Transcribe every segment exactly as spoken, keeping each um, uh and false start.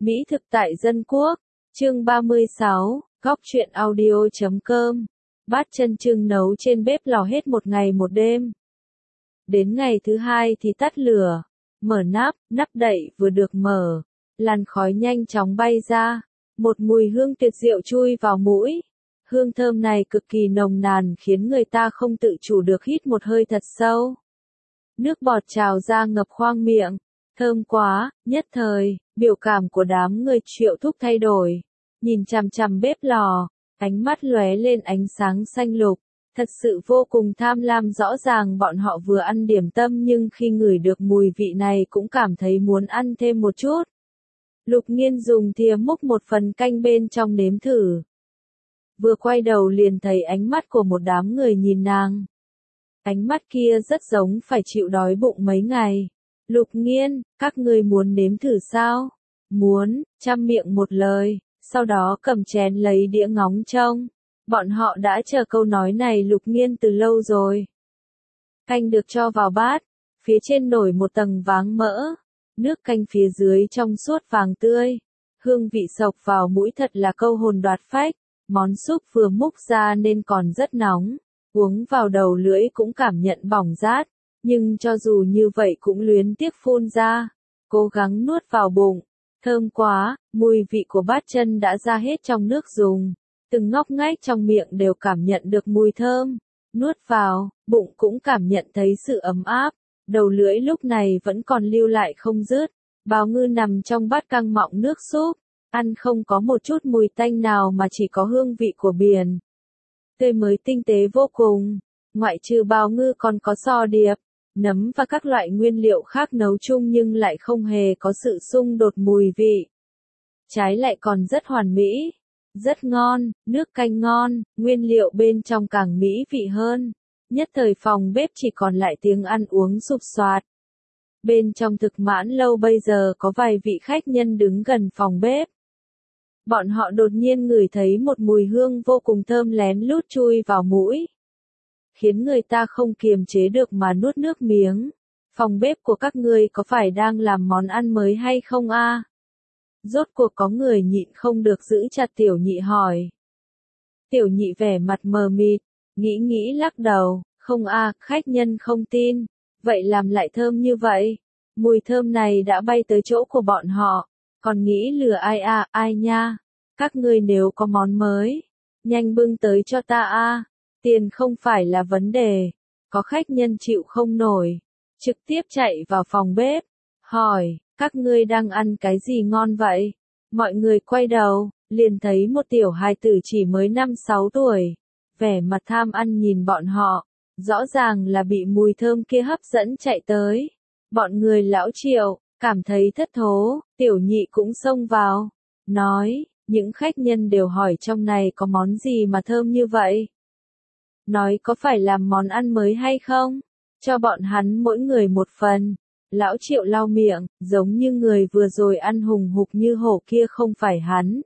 Mỹ thực tại dân quốc, chương ba mươi sáu, góc truyện audio chấm com. Bát chân trưng nấu trên bếp lò hết một ngày một đêm. Đến ngày thứ hai thì tắt lửa, mở nắp, nắp đậy vừa được mở, làn khói nhanh chóng bay ra, một mùi hương tuyệt diệu chui vào mũi. Hương thơm này cực kỳ nồng nàn khiến người ta không tự chủ được hít một hơi thật sâu. Nước bọt trào ra ngập khoang miệng, thơm quá, nhất thời, biểu cảm của đám người Triệu Thúc thay đổi. Nhìn chằm chằm bếp lò, ánh mắt lóe lên ánh sáng xanh lục, thật sự vô cùng tham lam. Rõ ràng bọn họ vừa ăn điểm tâm nhưng khi ngửi được mùi vị này cũng cảm thấy muốn ăn thêm một chút. Lục Nghiên dùng thìa múc một phần canh bên trong nếm thử. Vừa quay đầu liền thấy ánh mắt của một đám người nhìn nàng. Ánh mắt kia rất giống phải chịu đói bụng mấy ngày. Lục Nghiên, các ngươi muốn nếm thử sao? Muốn, chăm miệng một lời, sau đó cầm chén lấy đĩa ngóng trông. Bọn họ đã chờ câu nói này Lục Nghiên từ lâu rồi. Canh được cho vào bát, phía trên nổi một tầng váng mỡ, nước canh phía dưới trong suốt vàng tươi. Hương vị sộc vào mũi thật là câu hồn đoạt phách, món súp vừa múc ra nên còn rất nóng, uống vào đầu lưỡi cũng cảm nhận bỏng rát. Nhưng cho dù như vậy cũng luyến tiếc phun ra, cố gắng nuốt vào bụng. Thơm quá, mùi vị của bát chân đã ra hết trong nước dùng. Từng ngóc ngách trong miệng đều cảm nhận được mùi thơm. Nuốt vào, bụng cũng cảm nhận thấy sự ấm áp. Đầu lưỡi lúc này vẫn còn lưu lại không dứt. Bào ngư nằm trong bát căng mọng nước súp. Ăn không có một chút mùi tanh nào mà chỉ có hương vị của biển. Tươi mới tinh tế vô cùng. Ngoại trừ bào ngư còn có sò điệp, nấm và các loại nguyên liệu khác nấu chung nhưng lại không hề có sự xung đột mùi vị. Trái lại còn rất hoàn mỹ, rất ngon, nước canh ngon, nguyên liệu bên trong càng mỹ vị hơn. Nhất thời phòng bếp chỉ còn lại tiếng ăn uống sục soạt. Bên trong thực mãn lâu bây giờ có vài vị khách nhân đứng gần phòng bếp. Bọn họ đột nhiên ngửi thấy một mùi hương vô cùng thơm lén lút chui vào mũi, khiến người ta không kiềm chế được mà nuốt nước miếng. Phòng bếp của các ngươi có phải đang làm món ăn mới hay không a? Rốt cuộc có người nhịn không được giữ chặt Tiểu Nhị hỏi. Tiểu Nhị vẻ mặt mờ mịt, nghĩ nghĩ lắc đầu, không a, khách nhân không tin. Vậy làm lại thơm như vậy? Mùi thơm này đã bay tới chỗ của bọn họ, còn nghĩ lừa ai a, ai nha? Các ngươi nếu có món mới, nhanh bưng tới cho ta a. Tiền không phải là vấn đề. Có khách nhân chịu không nổi, trực tiếp chạy vào phòng bếp, hỏi, các ngươi đang ăn cái gì ngon vậy? Mọi người quay đầu, liền thấy một tiểu hài tử chỉ mới năm sáu tuổi, vẻ mặt tham ăn nhìn bọn họ, rõ ràng là bị mùi thơm kia hấp dẫn chạy tới. Bọn người lão Triệu, cảm thấy thất thố, Tiểu Nhị cũng xông vào, nói, những khách nhân đều hỏi trong này có món gì mà thơm như vậy? Nói có phải làm món ăn mới hay không? Cho bọn hắn mỗi người một phần. Lão Triệu lau miệng, giống như người vừa rồi ăn hùng hục như hổ kia không phải hắn.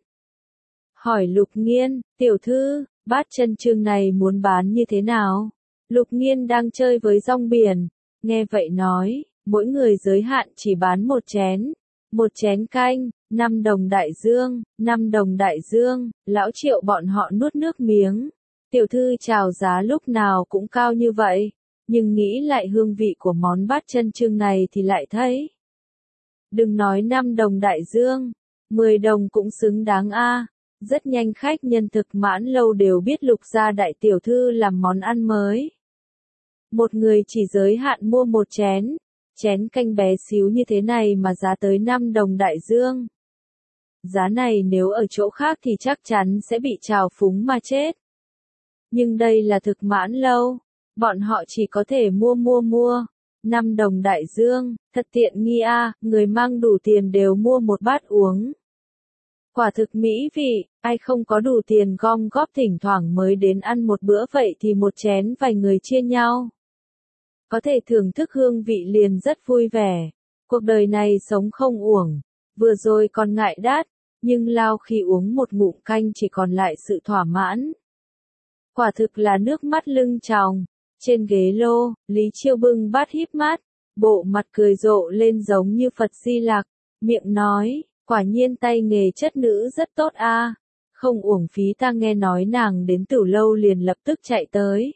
Hỏi Lục Nghiên, tiểu thư, bát chân trưng này muốn bán như thế nào? Lục Nghiên đang chơi với rong biển, nghe vậy nói, mỗi người giới hạn chỉ bán một chén. Một chén canh, năm đồng đại dương, năm đồng đại dương. Lão Triệu bọn họ nuốt nước miếng. Tiểu thư chào giá lúc nào cũng cao như vậy, nhưng nghĩ lại hương vị của món bát chân trưng này thì lại thấy. Đừng nói năm đồng đại dương, mười đồng cũng xứng đáng a. Rất nhanh khách nhân thực mãn lâu đều biết Lục gia đại tiểu thư làm món ăn mới. Một người chỉ giới hạn mua một chén, chén canh bé xíu như thế này mà giá tới năm đồng đại dương. Giá này nếu ở chỗ khác thì chắc chắn sẽ bị trào phúng mà chết. Nhưng đây là thực mãn lâu, bọn họ chỉ có thể mua mua mua. năm đồng đại dương, thật tiện nghi a, người mang đủ tiền đều mua một bát uống. Quả thực mỹ vị, ai không có đủ tiền gom góp thỉnh thoảng mới đến ăn một bữa vậy thì một chén vài người chia nhau. Có thể thưởng thức hương vị liền rất vui vẻ. Cuộc đời này sống không uổng, vừa rồi còn ngại đắt, nhưng lao khi uống một ngụm canh chỉ còn lại sự thỏa mãn. Quả thực là nước mắt lưng tròng. Trên ghế lô, Lý Chiêu bưng bát híp mắt, bộ mặt cười rộ lên giống như Phật Di Lặc, miệng nói, Quả nhiên tay nghề chất nữ rất tốt a, không uổng phí ta nghe nói nàng đến Tử Lâu liền lập tức chạy tới.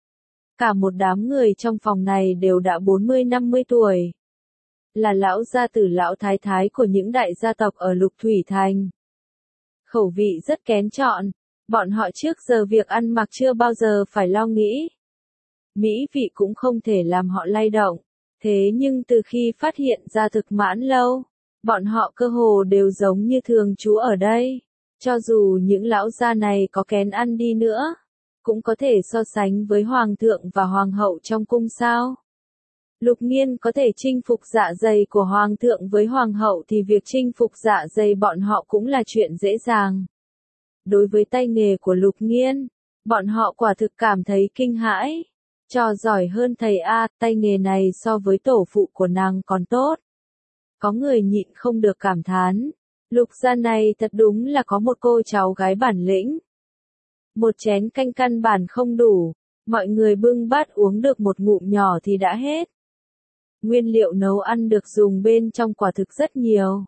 Cả một đám người trong phòng này đều đã bốn mươi năm mươi tuổi. Là lão gia tử lão thái thái của những đại gia tộc ở Lục Thủy Thành. Khẩu vị rất kén chọn, bọn họ trước giờ việc ăn mặc chưa bao giờ phải lo nghĩ. Mỹ vị cũng không thể làm họ lay động, thế nhưng từ khi phát hiện ra Thực Mãn Lâu, bọn họ cơ hồ đều giống như thường trú ở đây. Cho dù những lão gia này có kén ăn đi nữa, cũng có thể so sánh với hoàng thượng và hoàng hậu trong cung sao. Lục Nghiên có thể chinh phục dạ dày của hoàng thượng với hoàng hậu thì việc chinh phục dạ dày bọn họ cũng là chuyện dễ dàng. Đối với tay nghề của Lục Nghiên, bọn họ quả thực cảm thấy kinh hãi. Trò giỏi hơn thầy A, tay nghề này so với tổ phụ của nàng còn tốt. Có người nhịn không được cảm thán. Lục gia này thật đúng là có một cô cháu gái bản lĩnh. Một chén canh căn bản không đủ, mọi người bưng bát uống được một ngụm nhỏ thì đã hết. Nguyên liệu nấu ăn được dùng bên trong quả thực rất nhiều.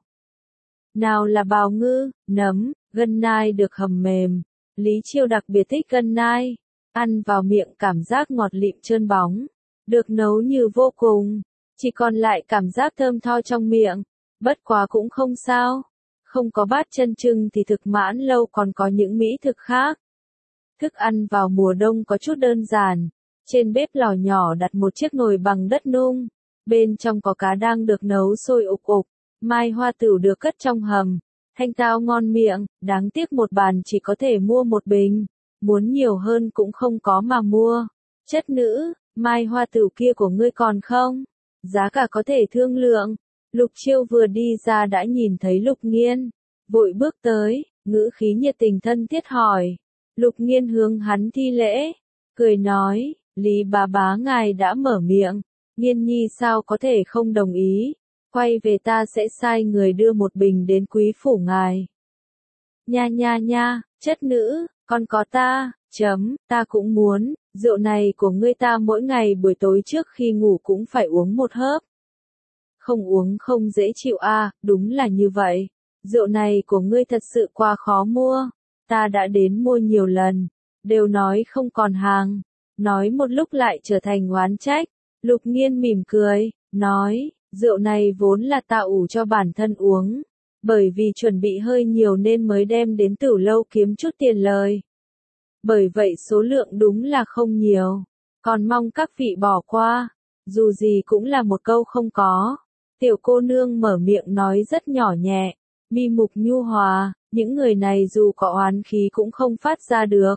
Nào là bào ngư, nấm, gân nai được hầm mềm. Lý Chiêu đặc biệt thích gân nai. Ăn vào miệng cảm giác ngọt lịm trơn bóng. Được nấu như vô cùng. Chỉ còn lại cảm giác thơm tho trong miệng. Bất quá cũng không sao. Không có bát chân trưng thì Thực Mãn Lâu còn có những mỹ thực khác. Thức ăn vào mùa đông có chút đơn giản. Trên bếp lò nhỏ đặt một chiếc nồi bằng đất nung. Bên trong có cá đang được nấu sôi ục ục. Mai hoa tửu được cất trong hầm. Thanh tao ngon miệng, đáng tiếc một bàn chỉ có thể mua một bình. Muốn nhiều hơn cũng không có mà mua. Chất nữ, mai hoa tửu kia của ngươi còn không? Giá cả có thể thương lượng. Lục Chiêu vừa đi ra đã nhìn thấy Lục Nghiên. Vội bước tới, ngữ khí nhiệt tình thân thiết hỏi. Lục Nghiên hướng hắn thi lễ. Cười nói, Lý bá bá ngài đã mở miệng. Nghiên nhi sao có thể không đồng ý. Quay về ta sẽ sai người đưa một bình đến quý phủ ngài. Nha nha nha, chất nữ, còn có ta, chấm, ta cũng muốn, rượu này của ngươi ta mỗi ngày buổi tối trước khi ngủ cũng phải uống một hớp. Không uống không dễ chịu a, à, đúng là như vậy. Rượu này của ngươi thật sự quá khó mua. Ta đã đến mua nhiều lần, đều nói không còn hàng. Nói một lúc lại trở thành oán trách. Lục Nghiên mỉm cười, nói, rượu này vốn là ta ủ cho bản thân uống. Bởi vì chuẩn bị hơi nhiều nên mới đem đến Tử Lâu kiếm chút tiền lời. Bởi vậy số lượng đúng là không nhiều. Còn mong các vị bỏ qua. Dù gì cũng là một câu không có. Tiểu cô nương mở miệng nói rất nhỏ nhẹ. Mi mục nhu hòa. Những người này dù có oán khí cũng không phát ra được.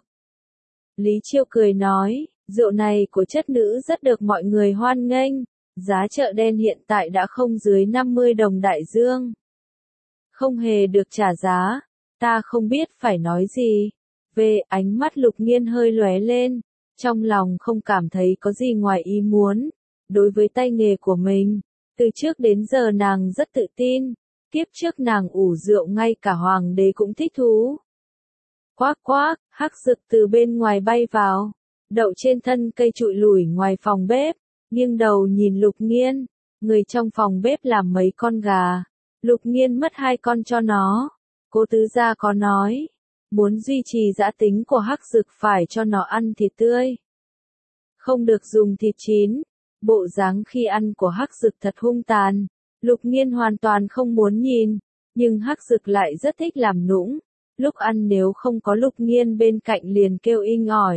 Lý Chiêu cười nói. Rượu này của chất nữ rất được mọi người hoan nghênh. Giá chợ đen hiện tại đã không dưới năm mươi đồng đại dương. Không hề được trả giá. Ta không biết phải nói gì. Về ánh mắt Lục Nghiên hơi lóe lên. Trong lòng không cảm thấy có gì ngoài ý muốn. Đối với tay nghề của mình. Từ trước đến giờ nàng rất tự tin. Kiếp trước nàng ủ rượu ngay cả hoàng đế cũng thích thú. Quác quác, hắc dực từ bên ngoài bay vào. Đậu trên thân cây trụi lủi ngoài phòng bếp. Nghiêng đầu nhìn Lục Nghiên. Người trong phòng bếp làm mấy con gà. Lục Nghiên mất hai con cho nó. Cố tứ gia có nói. Muốn duy trì dã tính của hắc dực phải cho nó ăn thịt tươi. Không được dùng thịt chín. Bộ dáng khi ăn của hắc dực thật hung tàn. Lục Nghiên hoàn toàn không muốn nhìn. Nhưng hắc dực lại rất thích làm nũng. Lúc ăn nếu không có Lục Nghiên bên cạnh liền kêu inh ỏi.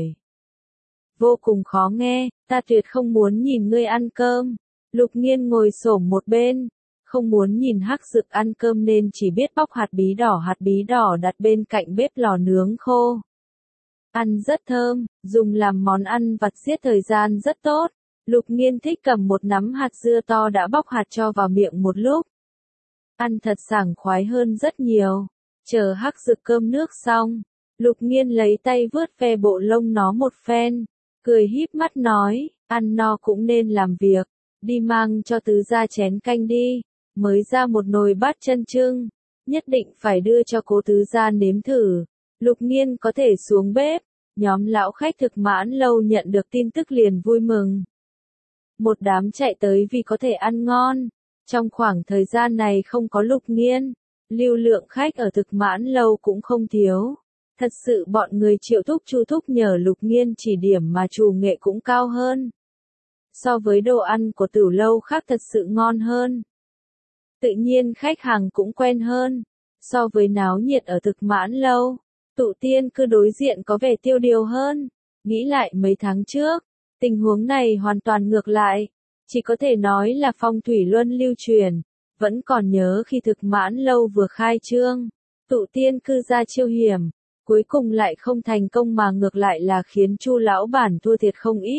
Vô cùng khó nghe, ta tuyệt không muốn nhìn ngươi ăn cơm. Lục Nghiên ngồi xổm một bên. Không muốn nhìn hắc dực ăn cơm nên chỉ biết bóc hạt bí đỏ hạt bí đỏ đặt bên cạnh bếp lò nướng khô. Ăn rất thơm, dùng làm món ăn vặt giết thời gian rất tốt. Lục Nghiên thích cầm một nắm hạt dưa to đã bóc hạt cho vào miệng một lúc. Ăn thật sảng khoái hơn rất nhiều. Chờ hắc dực cơm nước xong, Lục Nghiên lấy tay vướt ve bộ lông nó một phen, cười híp mắt nói, ăn no cũng nên làm việc, đi mang cho tứ gia chén canh đi, mới ra một nồi bát chân trưng, nhất định phải đưa cho cố tứ gia nếm thử. Lục Nghiên có thể xuống bếp, nhóm lão khách Thực Mãn Lâu nhận được tin tức liền vui mừng. Một đám chạy tới vì có thể ăn ngon. Trong khoảng thời gian này không có Lục Nghiên, Lưu lượng khách ở thực mãn lâu cũng không thiếu. Thật sự bọn người Triệu Thúc Chu Thúc nhờ Lục Nghiên chỉ điểm mà trù nghệ cũng cao hơn. So với đồ ăn của Tử lâu khác thật sự ngon hơn. Tự nhiên khách hàng cũng quen hơn. So với náo nhiệt ở thực mãn lâu, Tụ Tiên Cư đối diện có vẻ tiêu điều hơn. Nghĩ lại mấy tháng trước, tình huống này hoàn toàn ngược lại. Chỉ có thể nói là phong thủy luân lưu truyền. Vẫn còn nhớ khi thực mãn lâu vừa khai trương, Tụ Tiên Cư ra chiêu hiểm, cuối cùng lại không thành công mà ngược lại là khiến Chu lão bản thua thiệt không ít.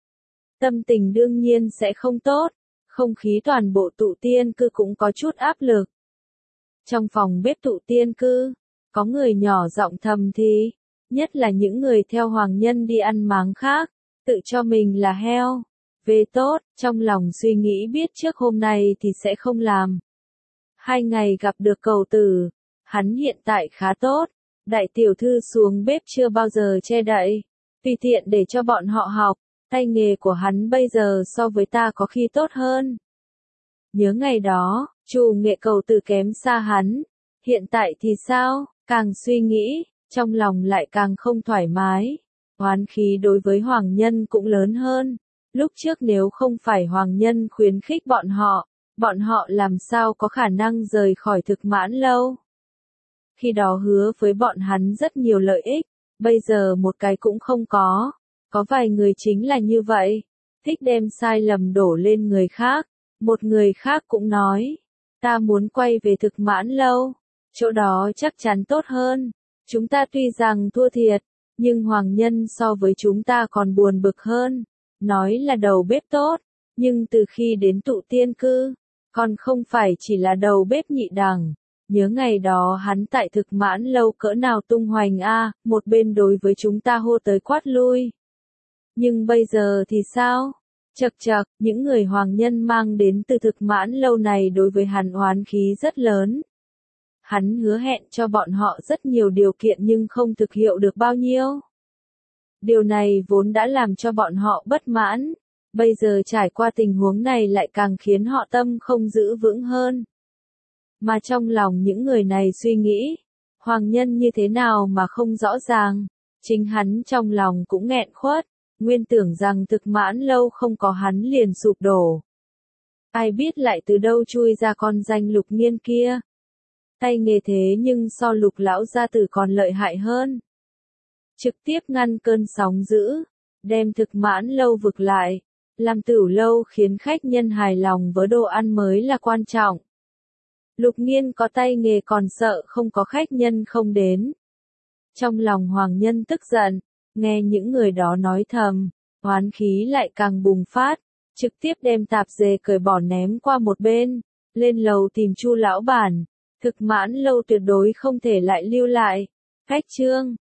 Tâm tình đương nhiên sẽ không tốt, không khí toàn bộ Tụ Tiên Cư cũng có chút áp lực. Trong phòng bếp Tụ Tiên Cư, có người nhỏ giọng thầm thì, nhất là những người theo hoàng nhân đi ăn máng khác, tự cho mình là heo. Về tốt, trong lòng suy nghĩ biết trước hôm nay thì sẽ không làm. Hai ngày gặp được cầu tử, hắn hiện tại khá tốt, đại tiểu thư xuống bếp chưa bao giờ che đậy, tùy tiện để cho bọn họ học, tay nghề của hắn bây giờ so với ta có khi tốt hơn. Nhớ ngày đó, trù nghệ cầu tử kém xa hắn, hiện tại thì sao, càng suy nghĩ, trong lòng lại càng không thoải mái, oán khí đối với hoàng nhân cũng lớn hơn. Lúc trước nếu không phải hoàng nhân khuyến khích bọn họ, bọn họ làm sao có khả năng rời khỏi thực mãn lâu. Khi đó hứa với bọn hắn rất nhiều lợi ích, bây giờ một cái cũng không có. Có vài người chính là như vậy, thích đem sai lầm đổ lên người khác. Một người khác cũng nói, ta muốn quay về thực mãn lâu, chỗ đó chắc chắn tốt hơn. Chúng ta tuy rằng thua thiệt, nhưng hoàng nhân so với chúng ta còn buồn bực hơn. Nói là đầu bếp tốt, nhưng từ khi đến Tụ Tiên Cư, còn không phải chỉ là đầu bếp nhị đẳng. Nhớ ngày đó hắn tại thực mãn lâu cỡ nào tung hoành a, một bên đối với chúng ta hô tới quát lui. Nhưng bây giờ thì sao? Chậc chậc, những người hoàng nhân mang đến từ thực mãn lâu này đối với hắn oán khí rất lớn. Hắn hứa hẹn cho bọn họ rất nhiều điều kiện nhưng không thực hiện được bao nhiêu. Điều này vốn đã làm cho bọn họ bất mãn, bây giờ trải qua tình huống này lại càng khiến họ tâm không giữ vững hơn. Mà trong lòng những người này suy nghĩ, hoàng nhân như thế nào mà không rõ ràng, chính hắn trong lòng cũng nghẹn khuất, nguyên tưởng rằng thực mãn lâu không có hắn liền sụp đổ. Ai biết lại từ đâu chui ra con danh Lục Nghiên kia. Tay nghề thế nhưng so Lục lão gia tử còn lợi hại hơn. Trực tiếp ngăn cơn sóng dữ, đem thực mãn lâu vực lại, làm Tửu lâu khiến khách nhân hài lòng với đồ ăn mới là quan trọng. Lục Nghiên có tay nghề còn sợ không có khách nhân không đến. Trong lòng hoàng nhân tức giận, nghe những người đó nói thầm, oán khí lại càng bùng phát, trực tiếp đem tạp dề cởi bỏ ném qua một bên, lên lầu tìm Chu lão bản, thực mãn lâu tuyệt đối không thể lại lưu lại. Khách trương,